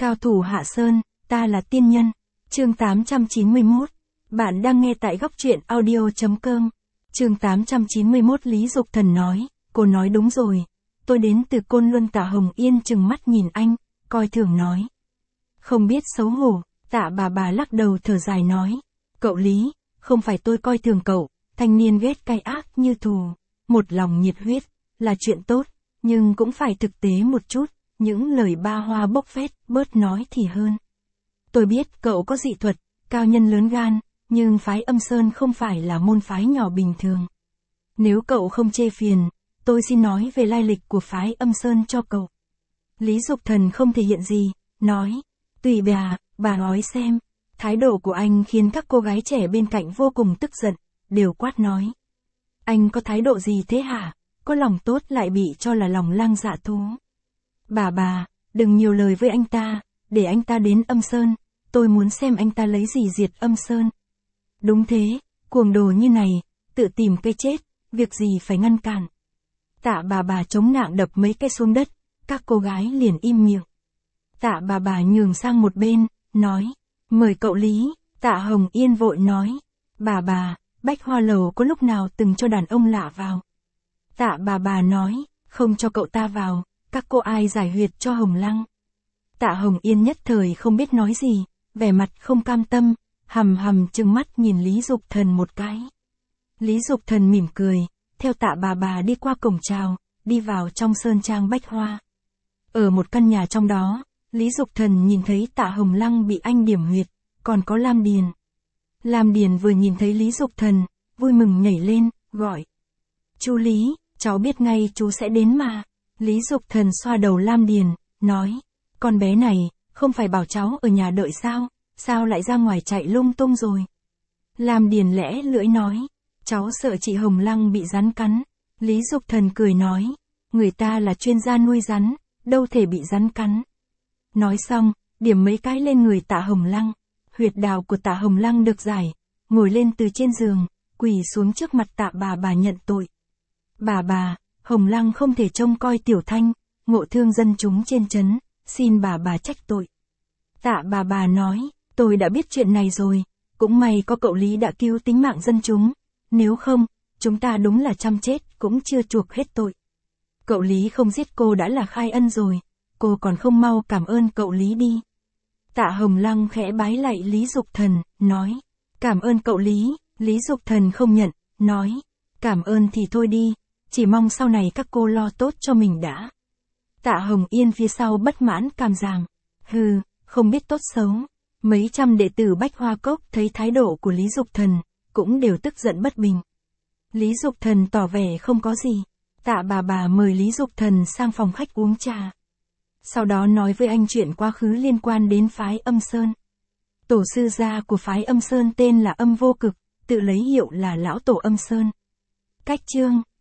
Cao thủ Hạ Sơn, ta là tiên nhân. Chương 891. Bạn đang nghe tại góc truyện audio.com. Chương 891 Lý Dục Thần nói, cô nói đúng rồi. Tôi đến từ Côn Luân. Tạ Hồng Yên trừng mắt nhìn anh, coi thường nói. Không biết xấu hổ. Tạ bà lắc đầu thở dài nói. Cậu Lý, không phải tôi coi thường cậu, thanh niên ghét cay ác như thù. Một lòng nhiệt huyết, là chuyện tốt, nhưng cũng phải thực tế một chút, những lời ba hoa bốc phét, bớt nói thì hơn. Tôi biết cậu có dị thuật, cao nhân lớn gan, nhưng phái Âm Sơn không phải là môn phái nhỏ bình thường. Nếu cậu không chê phiền, tôi xin nói về lai lịch của phái Âm Sơn cho cậu. Lý Dục Thần không thể hiện gì, nói, tùy bà nói xem. Thái độ của anh khiến các cô gái trẻ bên cạnh vô cùng tức giận, đều quát nói. Anh có thái độ gì thế hả? Có lòng tốt lại bị cho là lòng lang dạ thú. Bà, đừng nhiều lời với anh ta, để anh ta đến Âm Sơn, tôi muốn xem anh ta lấy gì diệt Âm Sơn. Đúng thế, cuồng đồ như này, tự tìm cái chết, việc gì phải ngăn cản. Tạ bà chống nạng đập mấy cái xuống đất, các cô gái liền im miệng. Tạ bà nhường sang một bên, nói, mời cậu Lý. Tạ Hồng Yên vội nói, bà, Bách Hoa Lầu có lúc nào từng cho đàn ông lạ vào. Tạ bà nói, không cho cậu ta vào, các cô ai giải huyệt cho Hồng Lăng. Tạ Hồng Yên nhất thời không biết nói gì, vẻ mặt không cam tâm, hầm trừng mắt nhìn Lý Dục Thần một cái. Lý Dục Thần mỉm cười, theo tạ bà đi qua cổng chào, đi vào trong sơn trang Bách Hoa. Ở một căn nhà trong đó, Lý Dục Thần nhìn thấy Tạ Hồng Lăng bị anh điểm huyệt, còn có Lam Điền. Lam Điền vừa nhìn thấy Lý Dục Thần, vui mừng nhảy lên, gọi. Chú Lý, cháu biết ngay chú sẽ đến mà. Lý Dục Thần xoa đầu Lam Điền, nói, con bé này, không phải bảo cháu ở nhà đợi sao lại ra ngoài chạy lung tung rồi. Lam Điền lẽ lưỡi nói, cháu sợ chị Hồng Lăng bị rắn cắn. Lý Dục Thần cười nói, người ta là chuyên gia nuôi rắn, đâu thể bị rắn cắn. Nói xong, điểm mấy cái lên người Tạ Hồng Lăng, huyệt đạo của Tạ Hồng Lăng được giải, ngồi lên từ trên giường, quỳ xuống trước mặt Tạ bà nhận tội. Bà, Hồng Lăng không thể trông coi Tiểu Thanh, ngộ thương dân chúng trên trấn, xin bà trách tội. Tạ bà nói, tôi đã biết chuyện này rồi, cũng may có cậu Lý đã cứu tính mạng dân chúng, nếu không, chúng ta đúng là chăm chết cũng chưa chuộc hết tội. Cậu Lý không giết cô đã là khai ân rồi, cô còn không mau cảm ơn cậu Lý đi. Tạ Hồng Lăng khẽ bái lạy Lý Dục Thần, nói, cảm ơn cậu Lý. Lý Dục Thần không nhận, nói, cảm ơn thì thôi đi, chỉ mong sau này các cô lo tốt cho mình đã. Tạ Hồng Yên phía sau bất mãn càm ràm, hừ, không biết tốt xấu. Mấy trăm đệ tử Bách Hoa Cốc thấy thái độ của Lý Dục Thần, cũng đều tức giận bất bình. Lý Dục Thần tỏ vẻ không có gì. Tạ bà mời Lý Dục Thần sang phòng khách uống trà. Sau đó nói với anh chuyện quá khứ liên quan đến phái Âm Sơn. Tổ sư gia của phái Âm Sơn tên là Âm Vô Cực, tự lấy hiệu là Lão Tổ Âm Sơn. Cách chương